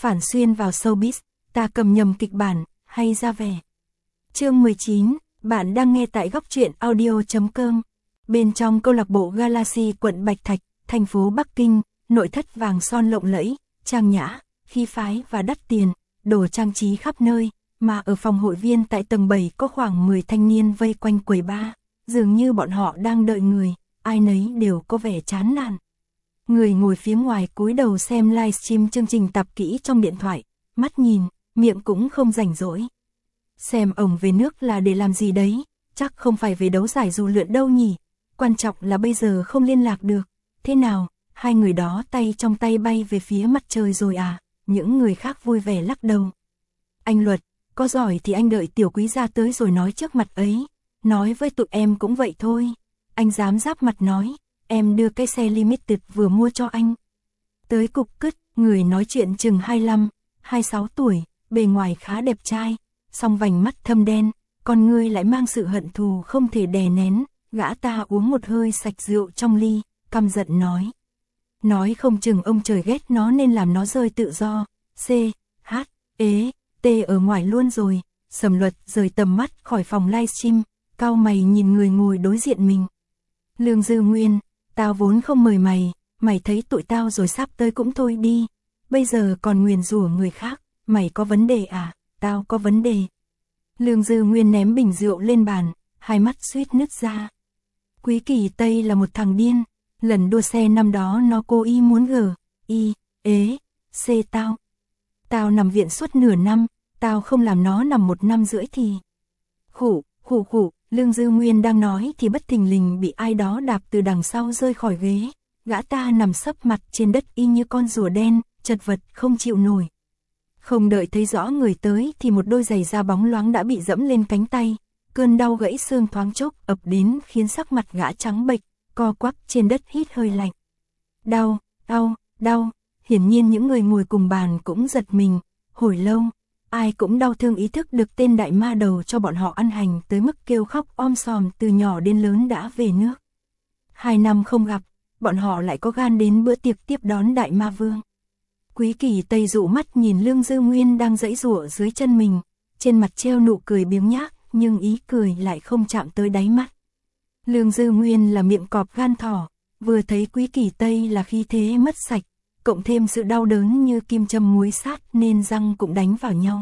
phản xuyên vào showbiz, ta cầm nhầm kịch bản, hay ra vẻ. Chương 19, bạn đang nghe tại góc truyện audio.com. Bên trong câu lạc bộ Galaxy quận Bạch Thạch, thành phố Bắc Kinh, nội thất vàng son lộng lẫy, trang nhã, khí phái và đắt tiền, đồ trang trí khắp nơi, mà ở phòng hội viên tại tầng 7 có khoảng 10 thanh niên vây quanh quầy bar, dường như bọn họ đang đợi người, ai nấy đều có vẻ chán nản. Người ngồi phía ngoài cúi đầu xem livestream chương trình tạp kỹ trong điện thoại, mắt nhìn, miệng cũng không rảnh rỗi. Xem ổng về nước là để làm gì đấy, chắc không phải về đấu giải dù lượn đâu nhỉ, quan trọng là bây giờ không liên lạc được. Thế nào, hai người đó tay trong tay bay về phía mặt trời rồi à? Những người khác vui vẻ lắc đầu. Anh Luật, có giỏi thì anh đợi tiểu quý gia tới rồi nói trước mặt ấy, nói với tụi em cũng vậy thôi. Anh dám giáp mặt nói, em đưa cái xe limited vừa mua cho anh. Tới cục cứt, người nói chuyện chừng 25, 26 tuổi, bề ngoài khá đẹp trai, song vành mắt thâm đen, con ngươi lại mang sự hận thù không thể đè nén. Gã ta uống một hơi sạch rượu trong ly, căm giận nói. Nói không chừng ông trời ghét nó nên làm nó rơi tự do. C, H, E, T ở ngoài luôn rồi. Sầm Luật rời tầm mắt khỏi phòng livestream, cau mày nhìn người ngồi đối diện mình. Lương Dư Nguyên, tao vốn không mời mày, mày thấy tụi tao rồi sắp tới cũng thôi đi. Bây giờ còn nguyền rủa người khác, mày có vấn đề à? Tao có vấn đề. Lương Dư Nguyên ném bình rượu lên bàn, hai mắt suýt nứt ra. Quý Kỳ Tây là một thằng điên, lần đua xe năm đó nó cố ý muốn C tao. Tao nằm viện suốt nửa năm, tao không làm nó nằm 1 năm rưỡi thì... Khủ, Lương Dư Nguyên đang nói thì bất thình lình bị ai đó đạp từ đằng sau rơi khỏi ghế. Gã ta nằm sấp mặt trên đất y như con rùa đen, chật vật không chịu nổi. Không đợi thấy rõ người tới thì một đôi giày da bóng loáng đã bị dẫm lên cánh tay. Cơn đau gãy xương thoáng chốc ập đến khiến sắc mặt gã trắng bệch, co quắp trên đất hít hơi lạnh. Đau, hiển nhiên những người ngồi cùng bàn cũng giật mình, hồi lâu, ai cũng đau thương ý thức được tên đại ma đầu cho bọn họ ăn hành tới mức kêu khóc om sòm từ nhỏ đến lớn đã về nước. 2 năm không gặp, bọn họ lại có gan đến bữa tiệc tiếp đón đại ma vương. Quý Kỳ Tây dụ mắt nhìn Lương Dư Nguyên đang giãy giụa dưới chân mình, trên mặt treo nụ cười biếng nhác, nhưng ý cười lại không chạm tới đáy mắt. Lương Dư Nguyên là miệng cọp gan thỏ, vừa thấy Quý Kỳ Tây là khí thế mất sạch, cộng thêm sự đau đớn như kim châm muối sát nên răng cũng đánh vào nhau.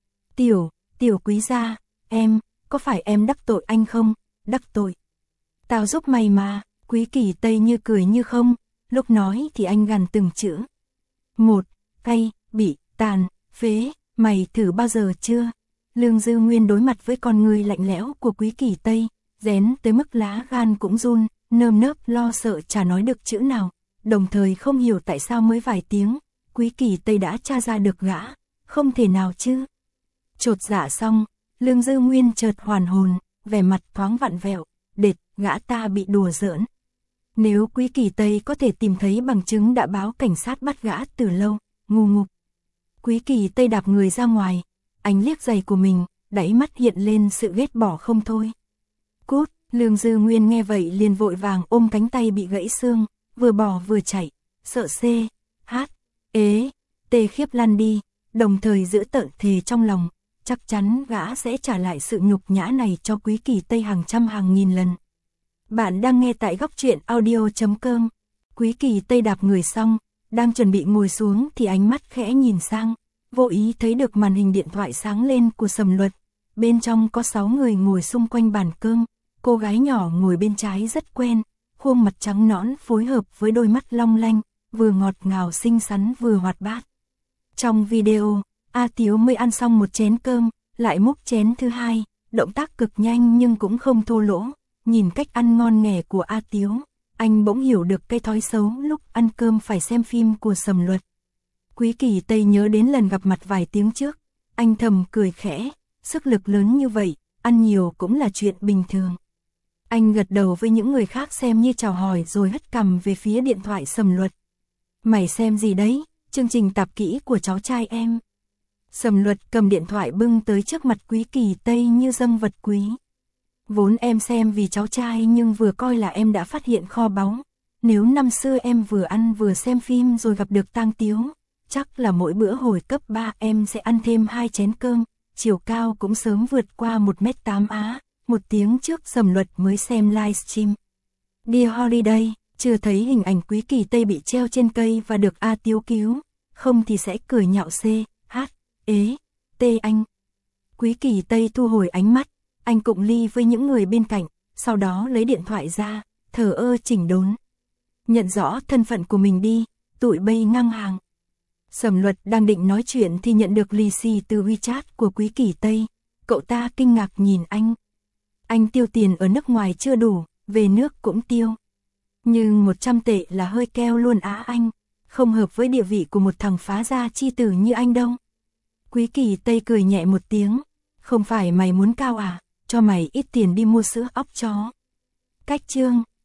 Tiểu quý gia, có phải em đắc tội anh không? Đắc tội. Tao giúp mày mà. Quý Kỳ Tây như cười như không, lúc nói thì anh gằn từng chữ. 1. Cay, bị, tàn, phế, mày thử bao giờ chưa? Lương Dư Nguyên đối mặt với con người lạnh lẽo của Quý Kỳ Tây, rén tới mức lá gan cũng run, nơm nớp lo sợ chả nói được chữ nào, đồng thời không hiểu tại sao mới vài tiếng, Quý Kỳ Tây đã tra ra được gã, không thể nào chứ. Chột dạ xong, Lương Dư Nguyên chợt hoàn hồn, vẻ mặt thoáng vặn vẹo, đệt, gã ta bị đùa giỡn. Nếu Quý Kỳ Tây có thể tìm thấy bằng chứng đã báo cảnh sát bắt gã từ lâu, ngu ngục. Quý Kỳ Tây đạp người ra ngoài, anh liếc giày của mình, đáy mắt hiện lên sự ghét bỏ không thôi. Cút, Lương Dư Nguyên nghe vậy liền vội vàng ôm cánh tay bị gãy xương, vừa bỏ vừa chạy, sợ C, H, E, T khiếp lăn đi, đồng thời giữ tợn thề trong lòng, chắc chắn gã sẽ trả lại sự nhục nhã này cho Quý Kỳ Tây hàng trăm hàng nghìn lần. Bạn đang nghe tại góc truyện audio.com. Quý Kỳ Tây đạp người xong, đang chuẩn bị ngồi xuống thì ánh mắt khẽ nhìn sang, vô ý thấy được màn hình điện thoại sáng lên của Sầm Luật. Bên trong có 6 người ngồi xung quanh bàn cơm, cô gái nhỏ ngồi bên trái rất quen, khuôn mặt trắng nõn phối hợp với đôi mắt long lanh, vừa ngọt ngào xinh xắn vừa hoạt bát. Trong video, A Tiếu mới ăn xong một chén cơm, lại múc chén thứ hai, động tác cực nhanh nhưng cũng không thô lỗ. Nhìn cách ăn ngon nghẻ của A Tiếu, anh bỗng hiểu được cái thói xấu lúc ăn cơm phải xem phim của Sầm Luật. Quý Kỳ Tây nhớ đến lần gặp mặt vài tiếng trước, anh thầm cười khẽ, sức lực lớn như vậy, ăn nhiều cũng là chuyện bình thường. Anh gật đầu với những người khác xem như chào hỏi rồi hất cằm về phía điện thoại Sầm Luật. Mày xem gì đấy? Chương trình tạp kỹ của cháu trai em. Sầm Luật cầm điện thoại bưng tới trước mặt Quý Kỳ Tây như dâng vật quý. Vốn em xem vì cháu trai nhưng vừa coi là em đã phát hiện kho báu. Nếu năm xưa em vừa ăn vừa xem phim rồi gặp được Tang Tiếu, chắc là mỗi bữa hồi cấp 3 em sẽ ăn thêm 2 chén cơm, chiều cao cũng sớm vượt qua 1m8 á. Một tiếng trước Sầm Luật mới xem livestream. Dear Holiday, chưa thấy hình ảnh Quý Kỳ Tây bị treo trên cây và được A Tiếu cứu, không thì sẽ cười nhạo C, H, ế, T anh. Quý Kỳ Tây thu hồi ánh mắt, anh cụng ly với những người bên cạnh, sau đó lấy điện thoại ra, thờ ơ chỉnh đốn. Nhận rõ thân phận của mình đi, tụi bay ngang hàng. Sầm Luật đang định nói chuyện thì nhận được lì xì từ WeChat của Quý Kỳ Tây. Cậu ta kinh ngạc nhìn anh. Anh tiêu tiền ở nước ngoài chưa đủ, về nước cũng tiêu. Nhưng 100 tệ là hơi keo luôn á anh, không hợp với địa vị của một thằng phá gia chi tử như anh đâu. Quý Kỳ Tây cười nhẹ một tiếng, không phải mày muốn cao à, cho mày ít tiền đi mua sữa óc chó. Cách chương